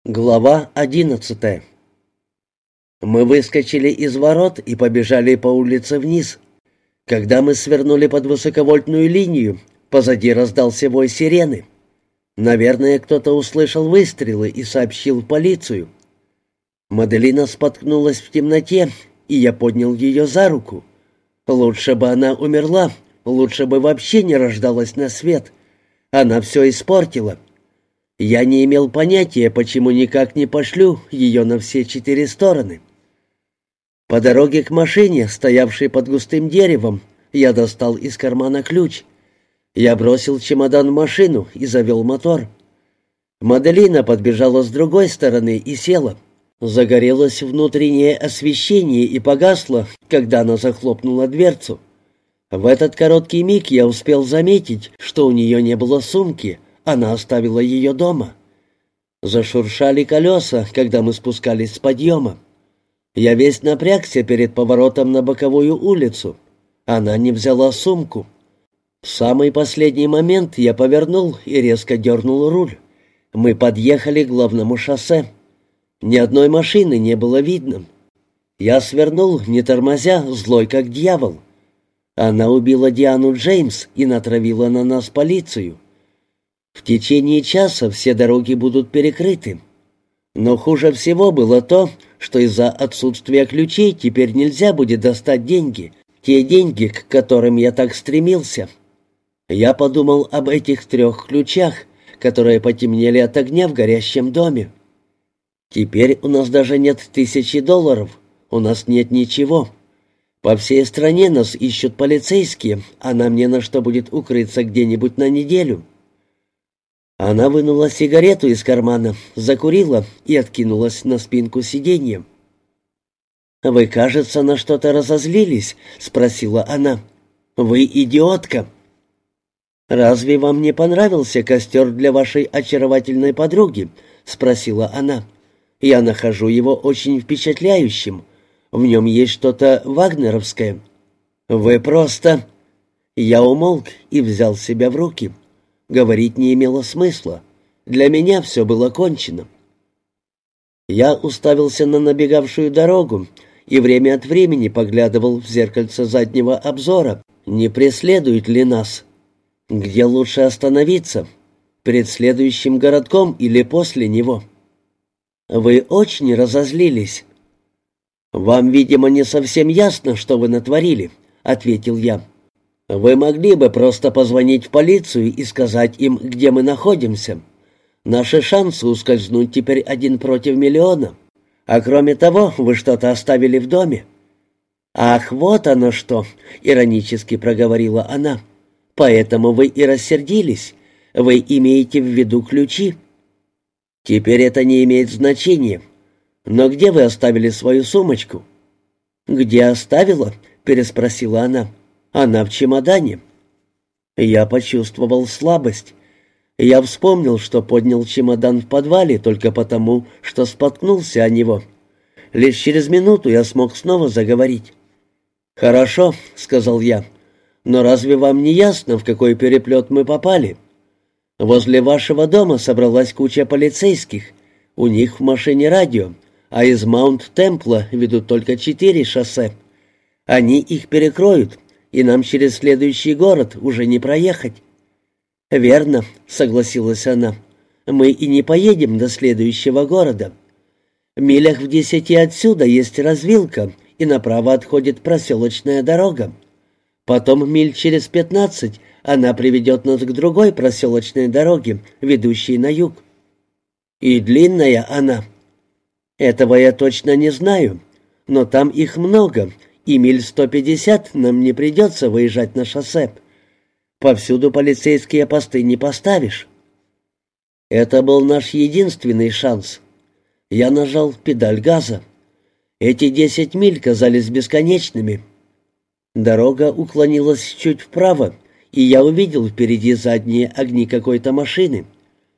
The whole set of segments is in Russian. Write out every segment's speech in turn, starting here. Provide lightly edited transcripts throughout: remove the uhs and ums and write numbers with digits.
Глава 11. Мы выскочили из ворот и побежали по улице вниз. Когда мы свернули под высоковольтную линию, позади раздался вой сирены. Наверное, кто-то услышал выстрелы и сообщил в полицию. Маделина споткнулась в темноте, и я поднял ее за руку. Лучше бы она умерла, лучше бы вообще не рождалась на свет. Она все испортила. Я не имел понятия, почему никак не пошлю ее на все 4 стороны. По дороге к машине, стоявшей под густым деревом, я достал из кармана ключ. Я бросил чемодан в машину и завел мотор. Маделина подбежала с другой стороны и села. Загорелось внутреннее освещение и погасло, когда она захлопнула дверцу. В этот короткий миг я успел заметить, что у нее не было сумки. Она оставила ее дома. Зашуршали колеса, когда мы спускались с подъема. Я весь напрягся перед поворотом на боковую улицу. Она не взяла сумку. В самый последний момент я повернул и резко дернул руль. Мы подъехали к главному шоссе. Ни одной машины не было видно. Я свернул, не тормозя, злой как дьявол. Она убила Диану Джеймс и натравила на нас полицию. В течение часа все дороги будут перекрыты. Но хуже всего было то, что из-за отсутствия ключей теперь нельзя будет достать деньги, те деньги, к которым я так стремился. Я подумал об этих 3 ключах, которые потемнели от огня в горящем доме. Теперь у нас даже нет $1000, у нас нет ничего. По всей стране нас ищут полицейские, а нам не на что будет укрыться где-нибудь на неделю. Она вынула сигарету из кармана, закурила и откинулась на спинку сиденья. «Вы, кажется, на что-то разозлились?» — спросила она. «Вы идиотка!» «Разве вам не понравился костер для вашей очаровательной подруги?» — спросила она. «Я нахожу его очень впечатляющим. В нем есть что-то вагнеровское». «Вы просто...» Я умолк и взял себя в руки. Говорить не имело смысла. Для меня все было кончено. Я уставился на набегавшую дорогу и время от времени поглядывал в зеркальце заднего обзора, не преследует ли нас. Где лучше остановиться? Перед следующим городком или после него? «Вы очень разозлились». «Вам, видимо, не совсем ясно, что вы натворили», — ответил я. «Вы могли бы просто позвонить в полицию и сказать им, где мы находимся. Наши шансы ускользнуть теперь 1 против 1 000 000. А кроме того, вы что-то оставили в доме». «Ах, вот оно что!» — иронически проговорила она. «Поэтому вы и рассердились. Вы имеете в виду ключи». «Теперь это не имеет значения. Но где вы оставили свою сумочку?» «Где оставила?» — переспросила она. «Она в чемодане». Я почувствовал слабость. Я вспомнил, что поднял чемодан в подвале только потому, что споткнулся о него. Лишь через минуту я смог снова заговорить. «Хорошо», — сказал я, — «но разве вам не ясно, в какой переплет мы попали? Возле вашего дома собралась куча полицейских. У них в машине радио, а из Маунт-Темпла ведут только 4 шоссе. Они их перекроют, и нам через следующий город уже не проехать». «Верно», — согласилась она. «Мы и не поедем до следующего города. Милях в 10 отсюда есть развилка, и направо отходит проселочная дорога. Потом миль через 15 она приведет нас к другой проселочной дороге, ведущей на юг». «И длинная она?» «Этого я точно не знаю, но там их много, и миль 150 нам не придется выезжать на шоссе. Повсюду полицейские посты не поставишь». Это был наш единственный шанс. Я нажал педаль газа. Эти 10 миль казались бесконечными. Дорога уклонилась чуть вправо, и я увидел впереди задние огни какой-то машины.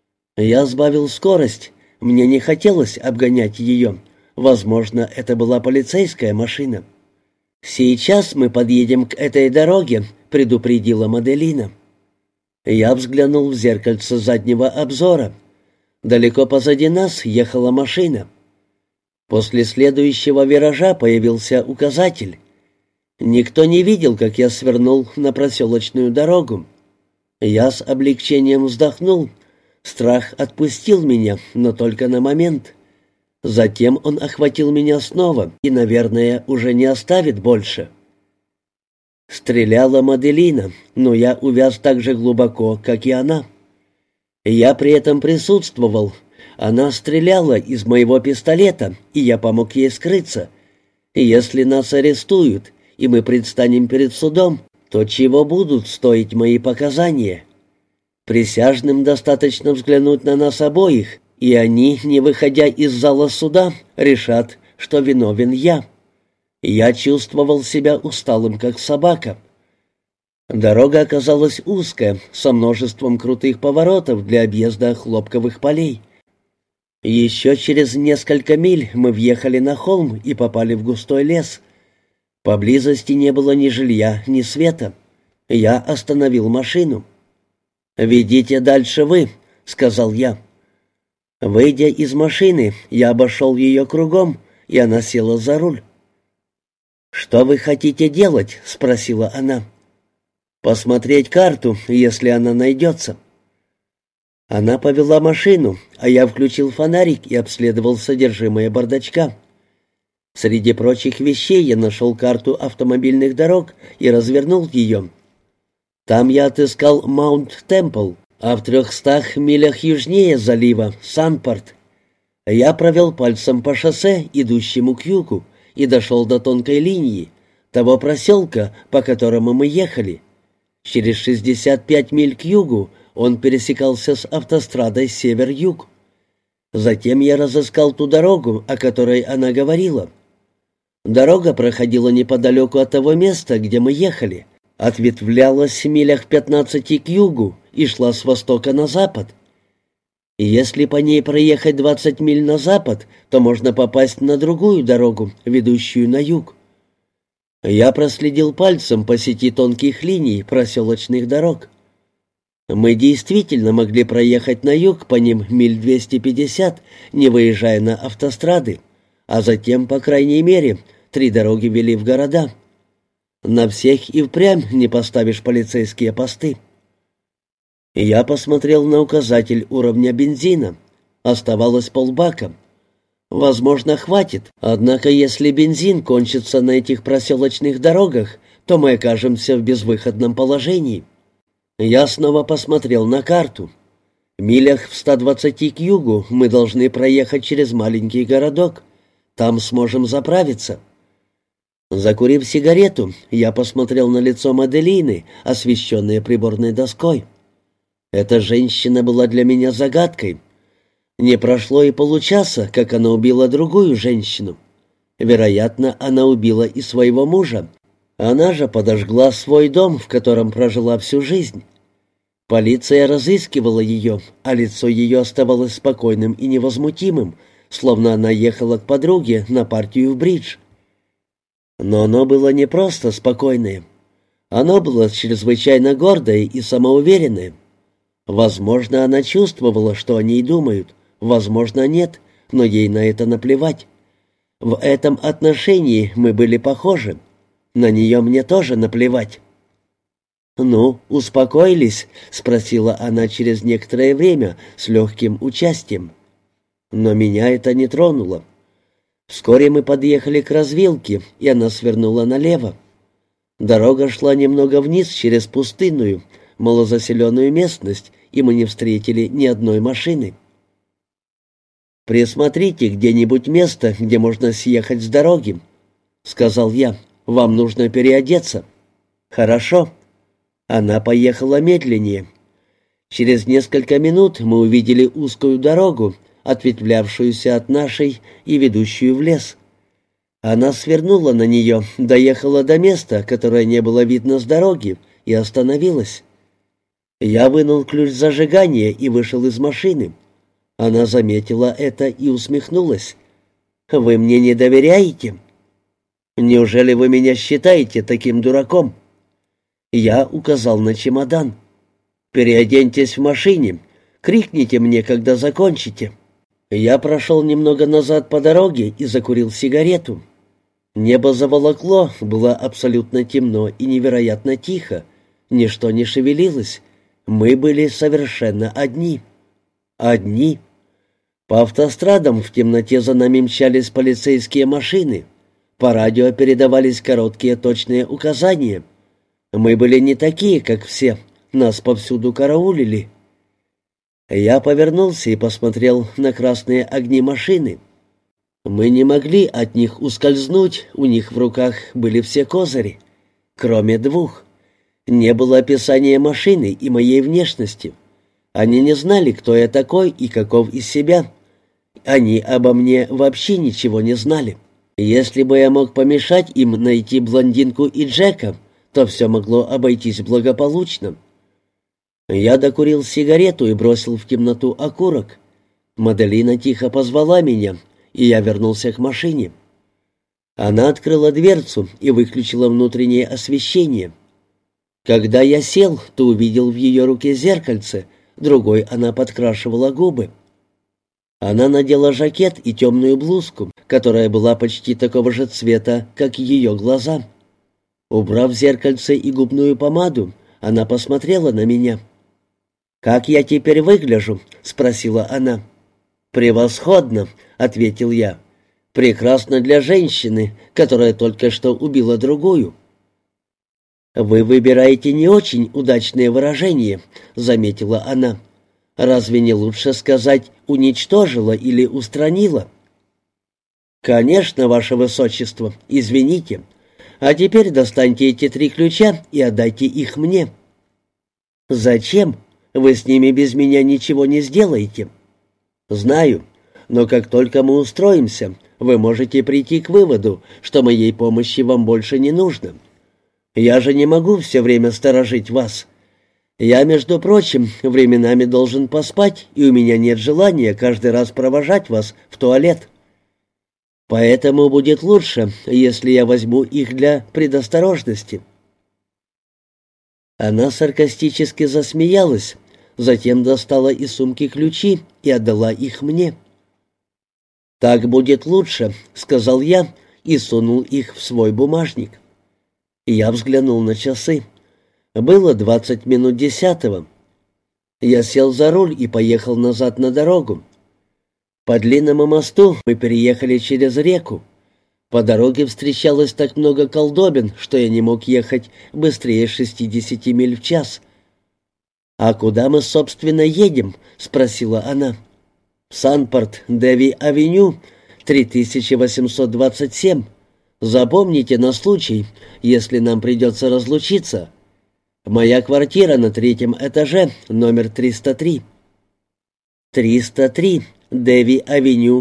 Я сбавил скорость. Мне не хотелось обгонять ее. Возможно, это была полицейская машина. «Сейчас мы подъедем к этой дороге», — предупредила Маделина. Я взглянул в зеркальце заднего обзора. Далеко позади нас ехала машина. После следующего виража появился указатель. Никто не видел, как я свернул на проселочную дорогу. Я с облегчением вздохнул. Страх отпустил меня, но только на момент. Затем он охватил меня снова и, наверное, уже не оставит больше. Стреляла Маделина, но я увяз так же глубоко, как и она. Я при этом присутствовал. Она стреляла из моего пистолета, и я помог ей скрыться. И если нас арестуют, и мы предстанем перед судом, то чего будут стоить мои показания? Присяжным достаточно взглянуть на нас обоих, и они, не выходя из зала суда, решат, что виновен я. Я чувствовал себя усталым, как собака. Дорога оказалась узкая, со множеством крутых поворотов для объезда хлопковых полей. Еще через несколько миль мы въехали на холм и попали в густой лес. Поблизости не было ни жилья, ни света. Я остановил машину. «Ведите дальше вы», — сказал я. Выйдя из машины, я обошел ее кругом, и она села за руль. «Что вы хотите делать?» — спросила она. «Посмотреть карту, если она найдется». Она повела машину, а я включил фонарик и обследовал содержимое бардачка. Среди прочих вещей я нашел карту автомобильных дорог и развернул ее. Там я отыскал Маунт-Темпл, а в 300 милях южнее залива — Санпорт. Я провел пальцем по шоссе, идущему к югу, и дошел до тонкой линии, того проселка, по которому мы ехали. Через 65 миль к югу он пересекался с автострадой север-юг. Затем я разыскал ту дорогу, о которой она говорила. Дорога проходила неподалеку от того места, где мы ехали, ответвлялась в милях 15 к югу и шла с востока на запад. И если по ней проехать 20 миль на запад, то можно попасть на другую дорогу, ведущую на юг. Я проследил пальцем по сети тонких линий проселочных дорог. Мы действительно могли проехать на юг по ним миль 250, не выезжая на автострады, а затем, по крайней мере, 3 дороги вели в города. На всех и впрямь не поставишь полицейские посты. Я посмотрел на указатель уровня бензина. Оставалось полбака. Возможно, хватит, однако если бензин кончится на этих проселочных дорогах, то мы окажемся в безвыходном положении. Я снова посмотрел на карту. Милях в 120 к югу мы должны проехать через маленький городок. Там сможем заправиться. Закурив сигарету, я посмотрел на лицо Маделины, освещенное приборной доской. Эта женщина была для меня загадкой. Не прошло и получаса, как она убила другую женщину. Вероятно, она убила и своего мужа. Она же подожгла свой дом, в котором прожила всю жизнь. Полиция разыскивала ее, а лицо ее оставалось спокойным и невозмутимым, словно она ехала к подруге на партию в бридж. Но оно было не просто спокойное. Оно было чрезвычайно гордое и самоуверенное. Возможно, она чувствовала, что о ней думают, возможно, нет, но ей на это наплевать. В этом отношении мы были похожи. На нее мне тоже наплевать. «Ну, успокоились?» — спросила она через некоторое время с легким участием. Но меня это не тронуло. Вскоре мы подъехали к развилке, и она свернула налево. Дорога шла немного вниз через пустынную, малозаселенную местность, и мы не встретили ни одной машины. «Присмотрите где-нибудь место, где можно съехать с дороги», — сказал я. «Вам нужно переодеться». «Хорошо». Она поехала медленнее. Через несколько минут мы увидели узкую дорогу, ответвлявшуюся от нашей и ведущую в лес. Она свернула на нее, доехала до места, которое не было видно с дороги, и остановилась. Я вынул ключ зажигания и вышел из машины. Она заметила это и усмехнулась. «Вы мне не доверяете?» «Неужели вы меня считаете таким дураком?» Я указал на чемодан. «Переоденьтесь в машине. Крикните мне, когда закончите». Я прошел немного назад по дороге и закурил сигарету. Небо заволокло, было абсолютно темно и невероятно тихо. Ничто не шевелилось. Мы были совершенно одни. Одни. По автострадам в темноте за нами мчались полицейские машины. По радио передавались короткие точные указания. Мы были не такие, как все. Нас повсюду караулили. Я повернулся и посмотрел на красные огни машины. Мы не могли от них ускользнуть, у них в руках были все козыри. Кроме двух. Не было описания машины и моей внешности. Они не знали, кто я такой и каков из себя. Они обо мне вообще ничего не знали. Если бы я мог помешать им найти блондинку и Джека, то все могло обойтись благополучно. Я докурил сигарету и бросил в темноту окурок. Маделина тихо позвала меня, и я вернулся к машине. Она открыла дверцу и выключила внутреннее освещение. Когда я сел, то увидел в ее руке зеркальце, другой она подкрашивала губы. Она надела жакет и темную блузку, которая была почти такого же цвета, как ее глаза. Убрав зеркальце и губную помаду, она посмотрела на меня. «Как я теперь выгляжу?» — спросила она. «Превосходно», — ответил я. «Прекрасно для женщины, которая только что убила другую». «Вы выбираете не очень удачные выражения», — заметила она. «Разве не лучше сказать «уничтожила» или «устранила»?» «Конечно, ваше высочество, извините. А теперь достаньте эти 3 ключа и отдайте их мне». «Зачем? Вы с ними без меня ничего не сделаете». «Знаю, но как только мы устроимся, вы можете прийти к выводу, что моей помощи вам больше не нужно. Я же не могу все время сторожить вас. Я, между прочим, временами должен поспать, и у меня нет желания каждый раз провожать вас в туалет. Поэтому будет лучше, если я возьму их для предосторожности». Она саркастически засмеялась, затем достала из сумки ключи и отдала их мне. «Так будет лучше», — сказал я и сунул их в свой бумажник. Я взглянул на часы. Было 20 минут 10. Я сел за руль и поехал назад на дорогу. По длинному мосту мы переехали через реку. По дороге встречалось так много колдобин, что я не мог ехать быстрее 60 миль в час. «А куда мы, собственно, едем?» — спросила она. «В Санпорт-Деви-авеню, 3827. Запомните на случай, если нам придется разлучиться. Моя квартира на 3-м этаже, номер 303». «303, Деви-авеню,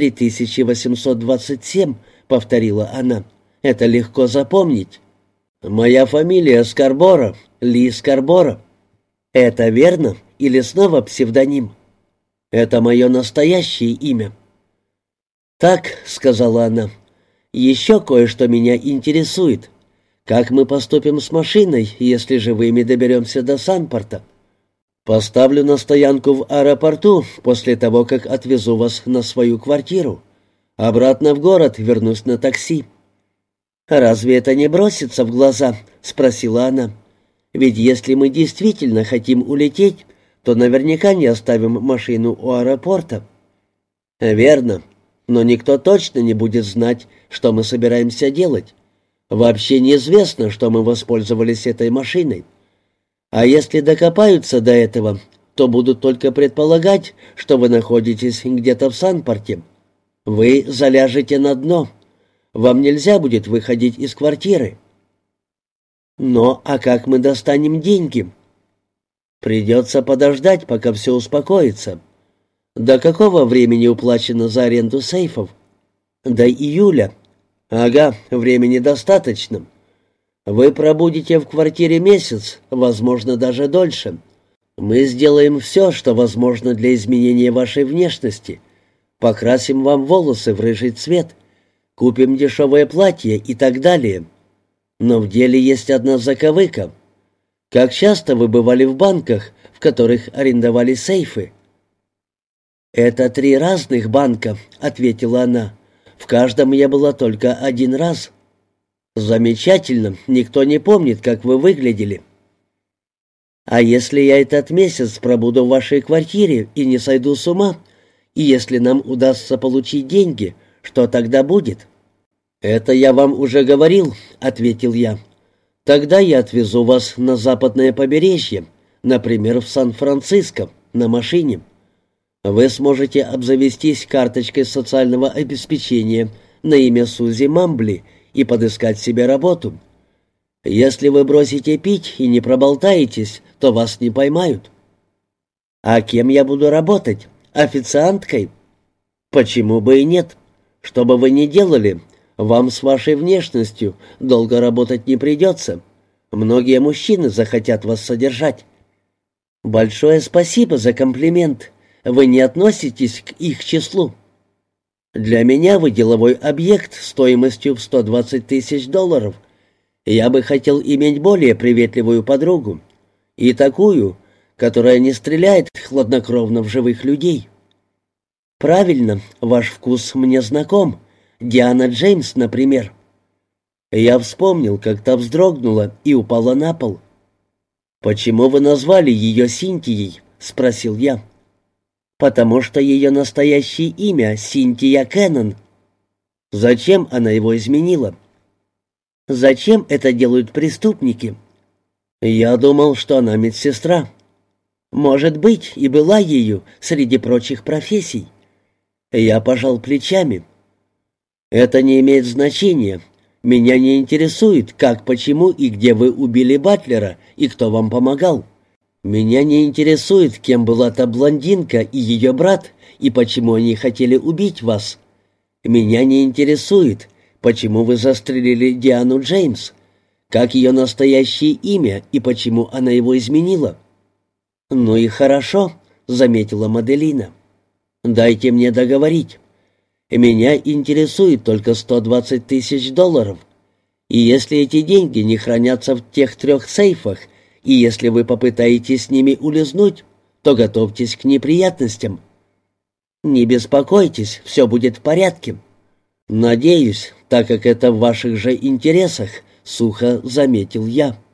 3827», — повторила она. «Это легко запомнить. Моя фамилия Скарборо, Ли Скарборо». «Это верно? Или снова псевдоним?» «Это мое настоящее имя». «Так», — сказала она, — «еще кое-что меня интересует. Как мы поступим с машиной, если живыми доберемся до Санпорта?» «Поставлю на стоянку в аэропорту после того, как отвезу вас на свою квартиру. Обратно в город вернусь на такси». «Разве это не бросится в глаза?» — спросила она. «Ведь если мы действительно хотим улететь, то наверняка не оставим машину у аэропорта». «Верно, но никто точно не будет знать, что мы собираемся делать. Вообще неизвестно, что мы воспользовались этой машиной. А если докопаются до этого, то будут только предполагать, что вы находитесь где-то в Санпорте. Вы заляжете на дно. Вам нельзя будет выходить из квартиры». «Но а как мы достанем деньги?» «Придется подождать, пока все успокоится». «До какого времени уплачено за аренду сейфов?» «До июля». «Ага, времени достаточно. Вы пробудете в квартире месяц, возможно, даже дольше. Мы сделаем все, что возможно для изменения вашей внешности. Покрасим вам волосы в рыжий цвет, купим дешевое платье и так далее. Но в деле есть одна заковыка. Как часто вы бывали в банках, в которых арендовали сейфы. «Это 3 разных банка», — ответила она. «В каждом я была только 1 раз». «Замечательно, никто не помнит, как вы выглядели». «А если я этот месяц пробуду в вашей квартире и не сойду с ума, и если нам удастся получить деньги, что тогда будет?» «Это я вам уже говорил», — ответил я. «Тогда я отвезу вас на западное побережье, например, в Сан-Франциско, на машине. Вы сможете обзавестись карточкой социального обеспечения на имя Сузи Мамбли и подыскать себе работу. Если вы бросите пить и не проболтаетесь, то вас не поймают». «А кем я буду работать? Официанткой?» «Почему бы и нет? Что бы вы ни делали, вам с вашей внешностью долго работать не придется. Многие мужчины захотят вас содержать». «Большое спасибо за комплимент. Вы не относитесь к их числу?» «Для меня вы деловой объект стоимостью в $120 тысяч. Я бы хотел иметь более приветливую подругу. И такую, которая не стреляет хладнокровно в живых людей». «Правильно, ваш вкус мне знаком. Диана Джеймс, например». Я вспомнил, как та вздрогнула и упала на пол. «Почему вы назвали ее Синтией?» — спросил я. «Потому что ее настоящее имя Синтия Кеннон». «Зачем она его изменила?» «Зачем это делают преступники?» «Я думал, что она медсестра». «Может быть, и была ею среди прочих профессий». Я пожал плечами. «Это не имеет значения. Меня не интересует, как, почему и где вы убили Батлера и кто вам помогал. Меня не интересует, кем была та блондинка и ее брат, и почему они хотели убить вас. Меня не интересует, почему вы застрелили Диану Джеймс, как ее настоящее имя и почему она его изменила». «Ну и хорошо», — заметила Маделина. «Дайте мне договорить. Меня интересует только $120 тысяч. И если эти деньги не хранятся в тех 3 сейфах, и если вы попытаетесь с ними улизнуть, то готовьтесь к неприятностям». «Не беспокойтесь, все будет в порядке». «Надеюсь, так как это в ваших же интересах», — сухо заметил я.